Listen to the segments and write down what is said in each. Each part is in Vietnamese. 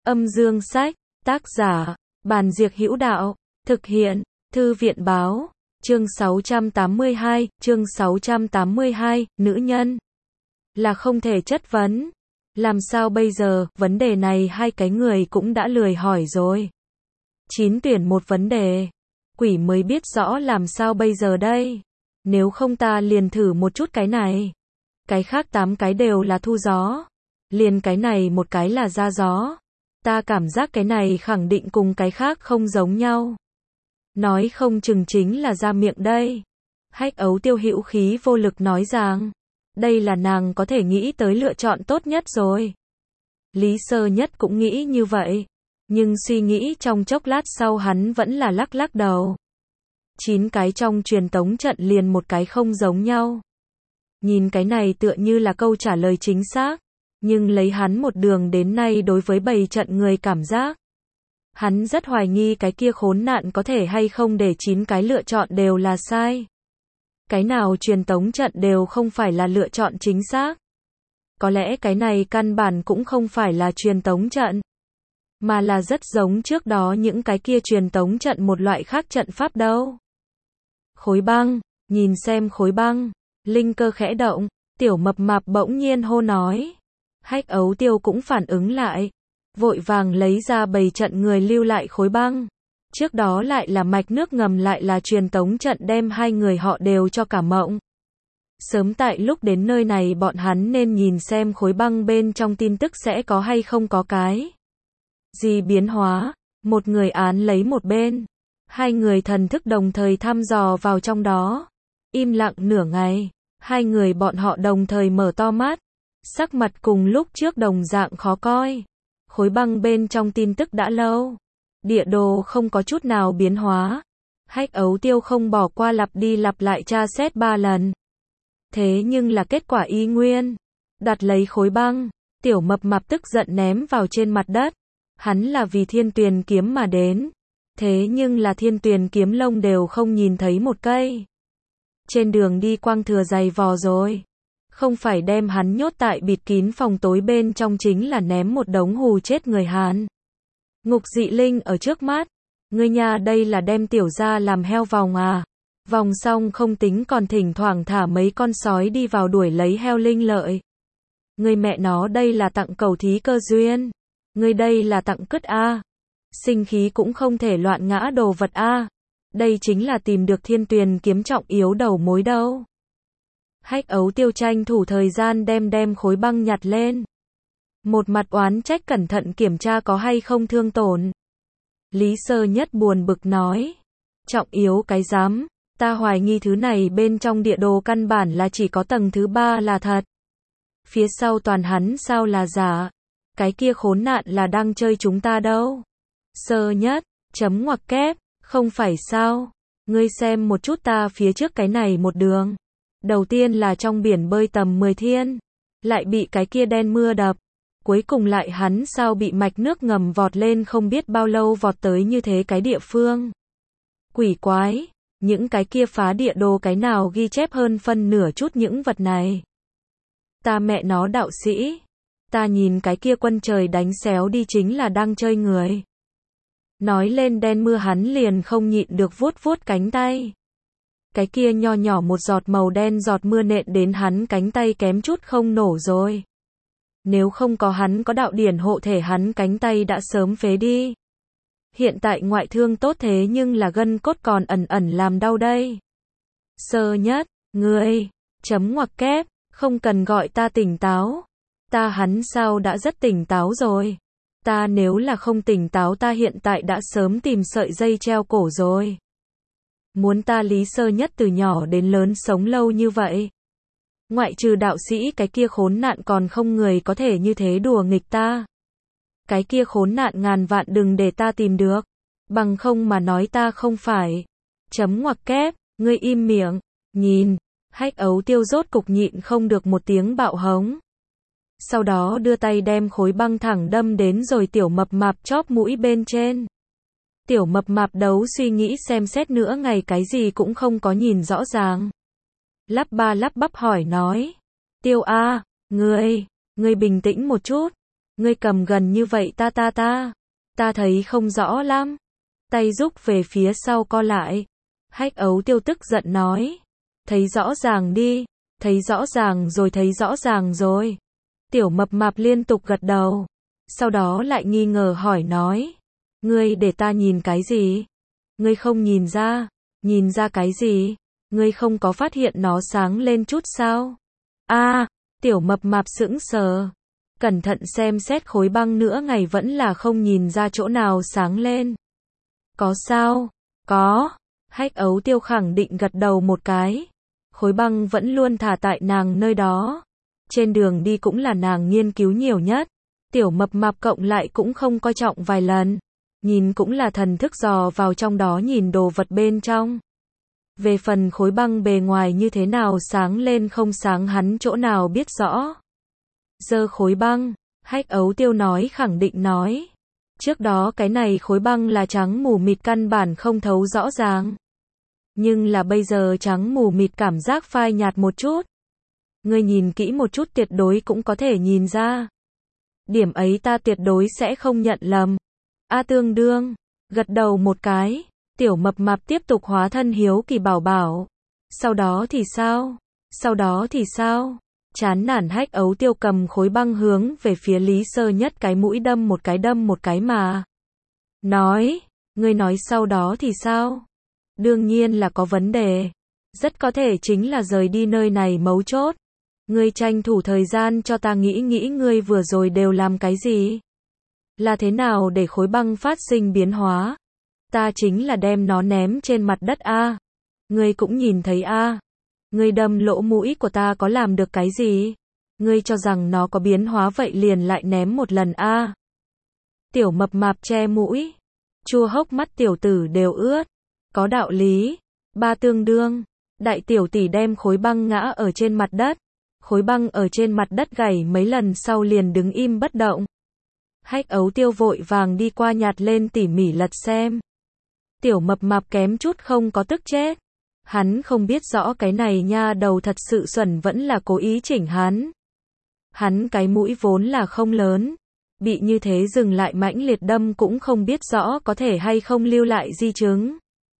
Âm dương sách, tác giả, Bàn Diệc Hữu Đạo, thực hiện, Thư viện báo, chương 682, nữ nhân là không thể chất vấn. Làm sao bây giờ, vấn đề này hai cái người cũng đã lười hỏi rồi. 9 tuyển một vấn đề, quỷ mới biết rõ làm sao bây giờ đây. Nếu không ta liền thử một chút cái này. Cái khác 8 cái đều là thu gió. Liền cái này một cái là ra gió. Ta cảm giác cái này khẳng định cùng cái khác không giống nhau. Nói không chừng chính là ra miệng đây. Hách Ấu Tiêu hữu khí vô lực nói rằng, đây là nàng có thể nghĩ tới lựa chọn tốt nhất rồi. Lý Sơ Nhất cũng nghĩ như vậy. Nhưng suy nghĩ trong chốc lát sau hắn vẫn là lắc lắc đầu. 9 cái trong truyền tống trận liền một cái không giống nhau. Nhìn cái này tựa như là câu trả lời chính xác. Nhưng lấy hắn một đường đến nay đối với bầy trận người cảm giác. Hắn rất hoài nghi cái kia khốn nạn có thể hay không để 9 cái lựa chọn đều là sai. Cái nào truyền tống trận đều không phải là lựa chọn chính xác. Có lẽ cái này căn bản cũng không phải là truyền tống trận. Mà là rất giống trước đó những cái kia truyền tống trận một loại khác trận pháp đâu. Khối băng, nhìn xem khối băng. Linh cơ khẽ động, Tiểu Mập Mạp bỗng nhiên hô nói. Hách Ấu Tiêu cũng phản ứng lại. Vội vàng lấy ra bầy trận người lưu lại khối băng. Trước đó lại là mạch nước ngầm lại là truyền tống trận đem hai người họ đều cho cả mộng. Sớm tại lúc đến nơi này bọn hắn nên nhìn xem khối băng bên trong tin tức sẽ có hay không có cái gì biến hóa. Một người án lấy một bên. Hai người thần thức đồng thời thăm dò vào trong đó. Im lặng nửa ngày. Hai người bọn họ đồng thời mở to mắt. Sắc mặt cùng lúc trước đồng dạng khó coi. Khối băng bên trong tin tức đã lâu. Địa đồ không có chút nào biến hóa. Hách Ấu Tiêu không bỏ qua lặp đi lặp lại tra xét 3 lần. Thế nhưng là kết quả y nguyên. Đặt lấy khối băng. Tiểu Mập Mạp tức giận ném vào trên mặt đất. Hắn là vì Thiên Tuyền kiếm mà đến. Thế nhưng là Thiên Tuyền kiếm lông đều không nhìn thấy một cây. Trên đường đi quang thừa giày vò rồi. Không phải đem hắn nhốt tại bịt kín phòng tối bên trong chính là ném một đống hù chết người Hán. Ngục Dị Linh ở trước mắt. Ngươi nhà đây là đem tiểu gia làm heo vòng à. Vòng xong không tính còn thỉnh thoảng thả mấy con sói đi vào đuổi lấy heo linh lợi. Ngươi mẹ nó đây là tặng cầu thí cơ duyên. Ngươi đây là tặng cứt a. Sinh khí cũng không thể loạn ngã đồ vật a. Đây chính là tìm được Thiên Tuyền kiếm trọng yếu đầu mối đâu. Hách Ấu Tiêu tranh thủ thời gian đem khối băng nhặt lên. Một mặt oán trách cẩn thận kiểm tra có hay không thương tổn. Lý Sơ Nhất buồn bực nói. Trọng yếu cái dám, ta hoài nghi thứ này bên trong địa đồ căn bản là chỉ có tầng thứ 3 là thật. Phía sau toàn hắn sao là giả. Cái kia khốn nạn là đang chơi chúng ta đâu. Sơ Nhất, chấm ngoặc kép, không phải sao. Ngươi xem một chút ta phía trước cái này một đường. Đầu tiên là trong biển bơi tầm 10 thiên. Lại bị cái kia đen mưa đập. Cuối cùng lại hắn sao bị mạch nước ngầm vọt lên không biết bao lâu vọt tới như thế cái địa phương. Quỷ quái, những cái kia phá địa đồ cái nào ghi chép hơn phân nửa chút những vật này. Ta mẹ nó đạo sĩ. Ta nhìn cái kia quân trời đánh xéo đi chính là đang chơi người. Nói lên đen mưa hắn liền không nhịn được vuốt vuốt cánh tay. Cái kia nho nhỏ một giọt màu đen giọt mưa nện đến hắn cánh tay kém chút không nổ rồi. Nếu không có hắn có đạo điển hộ thể hắn cánh tay đã sớm phế đi. Hiện tại ngoại thương tốt thế nhưng là gân cốt còn ẩn ẩn làm đau đây. Sơ Nhất, ngươi, chấm ngoặc kép, không cần gọi ta tỉnh táo. Ta hắn sao đã rất tỉnh táo rồi. Ta nếu là không tỉnh táo ta hiện tại đã sớm tìm sợi dây treo cổ rồi. Muốn ta Lý Sơ Nhất từ nhỏ đến lớn sống lâu như vậy. Ngoại trừ đạo sĩ cái kia khốn nạn còn không người có thể như thế đùa nghịch ta. Cái kia khốn nạn ngàn vạn đừng để ta tìm được. Bằng không mà nói ta không phải. Chấm ngoặc kép, ngươi im miệng, nhìn. Hách Ấu Tiêu rốt cục nhịn không được một tiếng bạo hống. Sau đó đưa tay đem khối băng thẳng đâm đến rồi Tiểu Mập Mạp chóp mũi bên trên. Tiểu Mập Mạp đấu suy nghĩ xem xét nữa ngày cái gì cũng không có nhìn rõ ràng. Lắp ba lắp bắp hỏi nói. Tiêu a, ngươi bình tĩnh một chút. Ngươi cầm gần như vậy ta thấy không rõ lắm. Tay rúc về phía sau co lại. Hách Ấu Tiêu tức giận nói. Thấy rõ ràng đi, thấy rõ ràng rồi. Tiểu Mập Mạp liên tục gật đầu. Sau đó lại nghi ngờ hỏi nói. Ngươi để ta nhìn cái gì? Ngươi không nhìn ra cái gì? Ngươi không có phát hiện nó sáng lên chút sao? Tiểu Mập Mạp sững sờ. Cẩn thận xem xét khối băng nữa ngày vẫn là không nhìn ra chỗ nào sáng lên. Có sao? Có. Hách Ấu Tiêu khẳng định gật đầu một cái. Khối băng vẫn luôn thả tại nàng nơi đó. Trên đường đi cũng là nàng nghiên cứu nhiều nhất. Tiểu Mập Mạp cộng lại cũng không coi trọng vài lần. Nhìn cũng là thần thức dò vào trong đó nhìn đồ vật bên trong. Về phần khối băng bề ngoài như thế nào sáng lên không sáng hắn chỗ nào biết rõ. Giơ khối băng, Hách Ấu Tiêu nói khẳng định nói. Trước đó cái này khối băng là trắng mù mịt căn bản không thấu rõ ràng. Nhưng là bây giờ trắng mù mịt cảm giác phai nhạt một chút. Ngươi nhìn kỹ một chút tuyệt đối cũng có thể nhìn ra. Điểm ấy ta tuyệt đối sẽ không nhận lầm. Tương đương, gật đầu một cái, Tiểu Mập Mạp tiếp tục hóa thân hiếu kỳ bảo bảo. Sau đó thì sao? Chán nản Hách Ấu Tiêu cầm khối băng hướng về phía Lý Sơ Nhất cái mũi đâm một cái mà. Nói, ngươi nói sau đó thì sao? Đương nhiên là có vấn đề. Rất có thể chính là rời đi nơi này mấu chốt. Ngươi tranh thủ thời gian cho ta nghĩ ngươi vừa rồi đều làm cái gì? Là thế nào để khối băng phát sinh biến hóa? Ta chính là đem nó ném trên mặt đất Ngươi cũng nhìn thấy Ngươi đâm lỗ mũi của ta có làm được cái gì? Ngươi cho rằng nó có biến hóa vậy liền lại ném một lần Tiểu Mập Mạp che mũi. Chua hốc mắt tiểu tử đều ướt. Có đạo lý. Tương đương. Đại tiểu tỷ đem khối băng ngã ở trên mặt đất. Khối băng ở trên mặt đất gảy mấy lần sau liền đứng im bất động. Hách Ấu Tiêu vội vàng đi qua nhặt lên tỉ mỉ lật xem. Tiểu Mập Mạp kém chút không có tức chết. Hắn không biết rõ cái này nha đầu thật sự xuẩn vẫn là cố ý chỉnh hắn. Hắn cái mũi vốn là không lớn. Bị như thế dừng lại mãnh liệt đâm cũng không biết rõ có thể hay không lưu lại di chứng.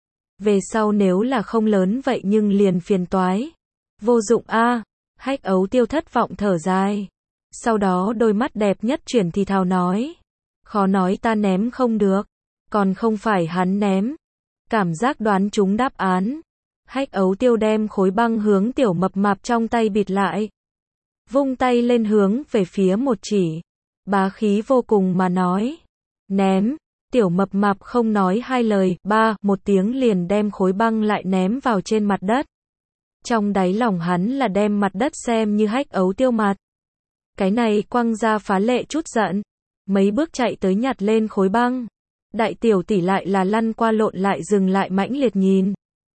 Về sau nếu là không lớn vậy nhưng liền phiền toái. Vô dụng Hách Ấu Tiêu thất vọng thở dài. Sau đó đôi mắt đẹp nhất chuyển thì thào nói. Khó nói ta ném không được. Còn không phải hắn ném. Cảm giác đoán trúng đáp án. Hách Ấu Tiêu đem khối băng hướng Tiểu Mập Mạp trong tay bịt lại. Vung tay lên hướng về phía một chỉ. Bá khí vô cùng mà nói. Ném. Tiểu Mập Mạp không nói hai lời. Một tiếng liền đem khối băng lại ném vào trên mặt đất. Trong đáy lòng hắn là đem mặt đất xem như Hách Ấu Tiêu mặt. Cái này quăng ra phá lệ chút giận. Mấy bước chạy tới nhặt lên khối băng. Đại tiểu tỷ lại là lăn qua lộn lại dừng lại mãnh liệt nhìn.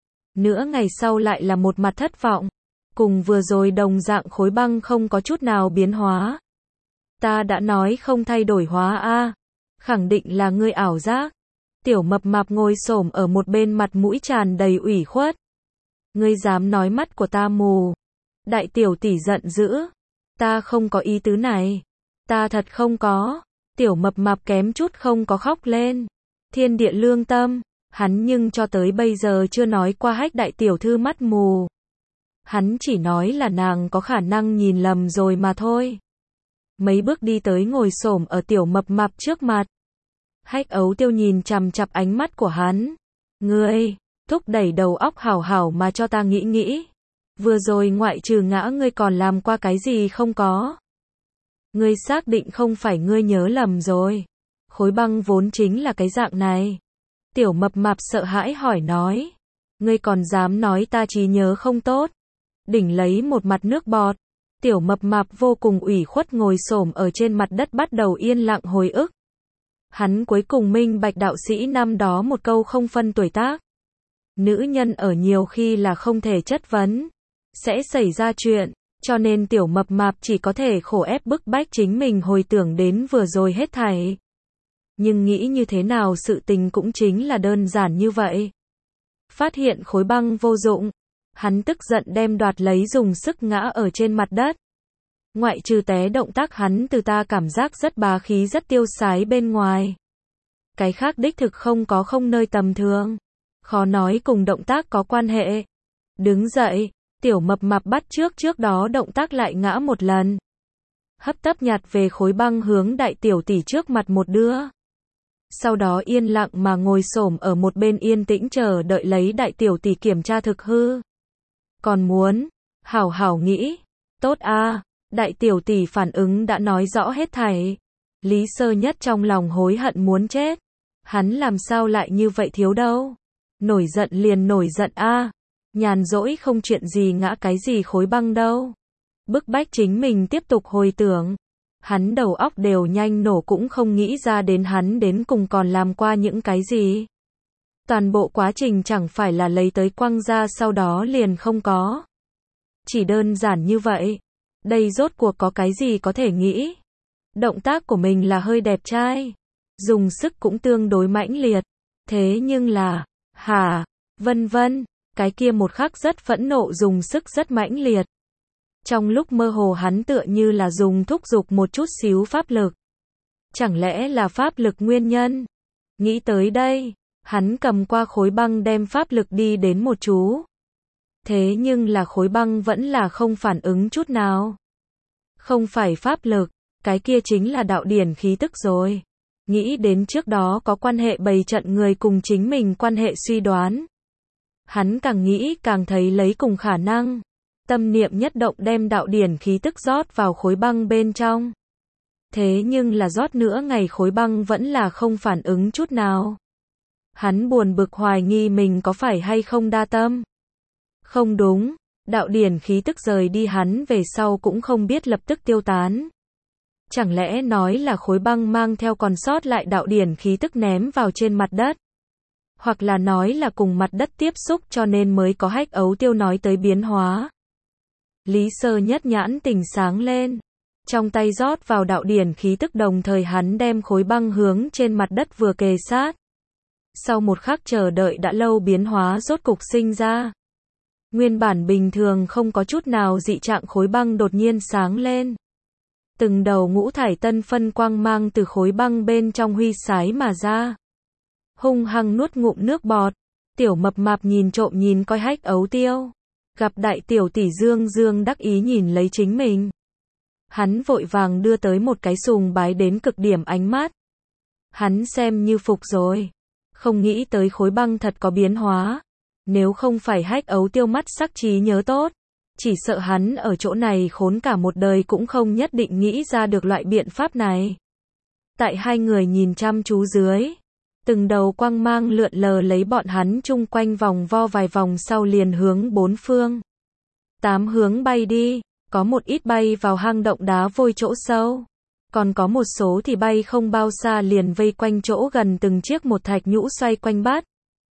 Nửa ngày sau lại là một mặt thất vọng. Cùng vừa rồi đồng dạng khối băng không có chút nào biến hóa. Ta đã nói không thay đổi hóa khẳng định là ngươi ảo giác. Tiểu Mập Mạp ngồi xổm ở một bên mặt mũi tràn đầy ủy khuất. Ngươi dám nói mắt của ta mù. Đại tiểu tỷ giận dữ. Ta không có ý tứ này. Ta thật không có. Tiểu Mập Mạp kém chút không có khóc lên. Thiên địa lương tâm. Hắn nhưng cho tới bây giờ chưa nói qua Hách đại tiểu thư mắt mù. Hắn chỉ nói là nàng có khả năng nhìn lầm rồi mà thôi. Mấy bước đi tới ngồi xổm ở Tiểu Mập Mạp trước mặt. Hách Ấu Tiêu nhìn chằm chằm ánh mắt của hắn. Ngươi, thúc đẩy đầu óc hảo hảo mà cho ta nghĩ. Vừa rồi ngoại trừ ngã ngươi còn làm qua cái gì không có? Ngươi xác định không phải ngươi nhớ lầm rồi. Khối băng vốn chính là cái dạng này. Tiểu Mập Mạp sợ hãi hỏi nói. Ngươi còn dám nói ta trí nhớ không tốt. Đỉnh lấy một mặt nước bọt. Tiểu Mập Mạp vô cùng ủy khuất ngồi xổm ở trên mặt đất bắt đầu yên lặng hồi ức. Hắn cuối cùng minh bạch đạo sĩ năm đó một câu không phân tuổi tác. Nữ nhân ở nhiều khi là không thể chất vấn. Sẽ xảy ra chuyện. Cho nên Tiểu Mập Mạp chỉ có thể khổ ép bức bách chính mình hồi tưởng đến vừa rồi hết thảy. Nhưng nghĩ như thế nào sự tình cũng chính là đơn giản như vậy. Phát hiện khối băng vô dụng. Hắn tức giận đem đoạt lấy dùng sức ngã ở trên mặt đất. Ngoại trừ té động tác hắn từ ta cảm giác rất bá khí rất tiêu sái bên ngoài. Cái khác đích thực không nơi tầm thường. Khó nói cùng động tác có quan hệ. Đứng dậy, tiểu mập mạp bắt trước đó động tác lại ngã một lần. Hấp tấp nhặt về khối băng hướng đại tiểu tỷ trước mặt một đưa. Sau đó yên lặng mà ngồi xổm ở một bên yên tĩnh chờ đợi lấy đại tiểu tỷ kiểm tra thực hư. Còn muốn, hảo hảo nghĩ, tốt a. Đại tiểu tỷ phản ứng đã nói rõ hết thảy. Lý Sơ Nhất trong lòng hối hận muốn chết. Hắn làm sao lại như vậy thiếu đâu. Nổi giận liền nổi giận a. Nhàn rỗi không chuyện gì ngã cái gì khối băng đâu. Bức bách chính mình tiếp tục hồi tưởng. Hắn đầu óc đều nhanh nổ cũng không nghĩ ra đến hắn đến cùng còn làm qua những cái gì. Toàn bộ quá trình chẳng phải là lấy tới quăng ra sau đó liền không có. Chỉ đơn giản như vậy. Đây rốt cuộc có cái gì có thể nghĩ. Động tác của mình là hơi đẹp trai. Dùng sức cũng tương đối mãnh liệt. Thế nhưng là, vân vân, cái kia một khắc rất phẫn nộ dùng sức rất mãnh liệt. Trong lúc mơ hồ hắn tựa như là dùng thúc giục một chút xíu pháp lực. Chẳng lẽ là pháp lực nguyên nhân? Nghĩ tới đây, hắn cầm qua khối băng đem pháp lực đi đến một chú. Thế nhưng là khối băng vẫn là không phản ứng chút nào. Không phải pháp lực, cái kia chính là đạo điển khí tức rồi. Nghĩ đến trước đó có quan hệ bày trận người cùng chính mình quan hệ suy đoán. Hắn càng nghĩ càng thấy lấy cùng khả năng. Tâm niệm nhất động đem đạo điển khí tức rót vào khối băng bên trong. Thế nhưng là rót nữa ngày khối băng vẫn là không phản ứng chút nào. Hắn buồn bực hoài nghi mình có phải hay không đa tâm. Không đúng, đạo điển khí tức rời đi hắn về sau cũng không biết lập tức tiêu tán. Chẳng lẽ nói là khối băng mang theo còn sót lại đạo điển khí tức ném vào trên mặt đất. Hoặc là nói là cùng mặt đất tiếp xúc cho nên mới có hách ấu tiêu nói tới biến hóa. Lý Sơ Nhất nhãn tỉnh sáng lên. Trong tay rót vào đạo điển khí tức đồng thời hắn đem khối băng hướng trên mặt đất vừa kề sát. Sau một khắc chờ đợi đã lâu biến hóa rốt cục sinh ra. Nguyên bản bình thường không có chút nào dị trạng khối băng đột nhiên sáng lên. Từng đầu ngũ thải tân phân quang mang từ khối băng bên trong huy sái mà ra. Hung hăng nuốt ngụm nước bọt. Tiểu mập mạp nhìn trộm nhìn coi hách ấu tiêu. Gặp đại tiểu tỷ dương đắc ý nhìn lấy chính mình. Hắn vội vàng đưa tới một cái sùng bái đến cực điểm ánh mắt. Hắn xem như phục rồi. Không nghĩ tới khối băng thật có biến hóa. Nếu không phải hách ấu tiêu mắt sắc trí nhớ tốt. Chỉ sợ hắn ở chỗ này khốn cả một đời cũng không nhất định nghĩ ra được loại biện pháp này. Tại hai người nhìn chăm chú dưới. Từng đầu quang mang lượn lờ lấy bọn hắn chung quanh vòng vo vài vòng sau liền hướng bốn phương. 8 hướng bay đi, có một ít bay vào hang động đá vôi chỗ sâu. Còn có một số thì bay không bao xa liền vây quanh chỗ gần từng chiếc một thạch nhũ xoay quanh bắt.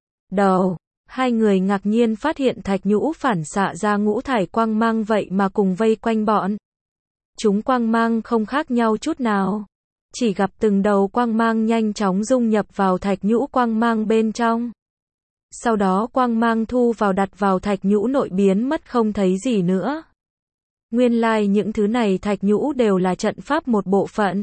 Đầu, hai người ngạc nhiên phát hiện thạch nhũ phản xạ ra ngũ thải quang mang vậy mà cùng vây quanh bọn. Chúng quang mang không khác nhau chút nào. Chỉ gặp từng đầu quang mang nhanh chóng dung nhập vào thạch nhũ quang mang bên trong. Sau đó quang mang thu vào đặt vào thạch nhũ nội biến mất không thấy gì nữa. Nguyên lai những thứ này thạch nhũ đều là trận pháp một bộ phận.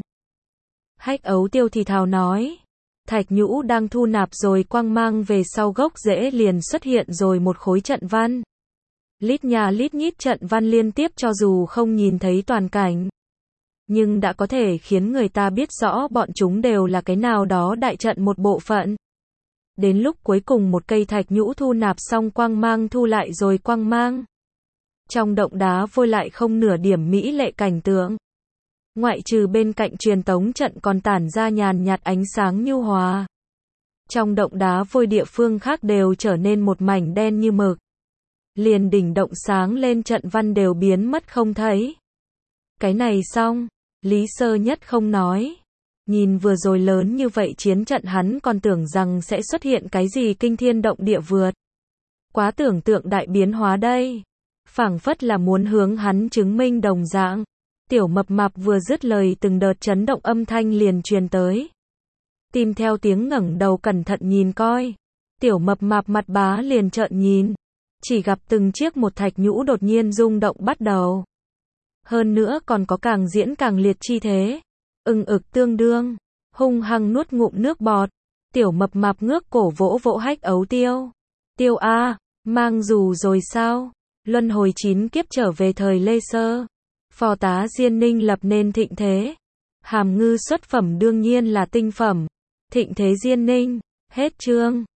Hách ấu tiêu thì thào nói. Thạch nhũ đang thu nạp rồi quang mang về sau gốc rễ liền xuất hiện rồi một khối trận văn. Lít nhà lít nhít trận văn liên tiếp cho dù không nhìn thấy toàn cảnh. Nhưng đã có thể khiến người ta biết rõ bọn chúng đều là cái nào đó đại trận một bộ phận. Đến lúc cuối cùng một cây thạch nhũ thu nạp xong quang mang thu lại rồi quang mang. Trong động đá vôi lại không nửa điểm mỹ lệ cảnh tượng. Ngoại trừ bên cạnh truyền tống trận còn tản ra nhàn nhạt ánh sáng nhu hòa. Trong động đá vôi địa phương khác đều trở nên một mảnh đen như mực. Liền đỉnh động sáng lên trận văn đều biến mất không thấy. Cái này xong, Lý Sơ Nhất không nói. Nhìn vừa rồi lớn như vậy chiến trận hắn còn tưởng rằng sẽ xuất hiện cái gì kinh thiên động địa vượt. Quá tưởng tượng đại biến hóa đây. Phảng phất là muốn hướng hắn chứng minh đồng dạng. Tiểu mập mạp vừa dứt lời từng đợt chấn động âm thanh liền truyền tới. Tìm theo tiếng ngẩng đầu cẩn thận nhìn coi. Tiểu mập mạp mặt bá liền trợn nhìn. Chỉ gặp từng chiếc một thạch nhũ đột nhiên rung động bắt đầu. Hơn nữa còn có càng diễn càng liệt chi thế. Ưng ực tương đương. Hung hăng nuốt ngụm nước bọt. Tiểu mập mạp ngước cổ vỗ vỗ hách ấu tiêu. Tiêu a, mang dù rồi sao? Luân hồi 9 kiếp trở về thời Lê Sơ. Phò tá Diên Ninh lập nên thịnh thế. Hàm ngư xuất phẩm đương nhiên là tinh phẩm. Thịnh thế Diên Ninh. Hết chương.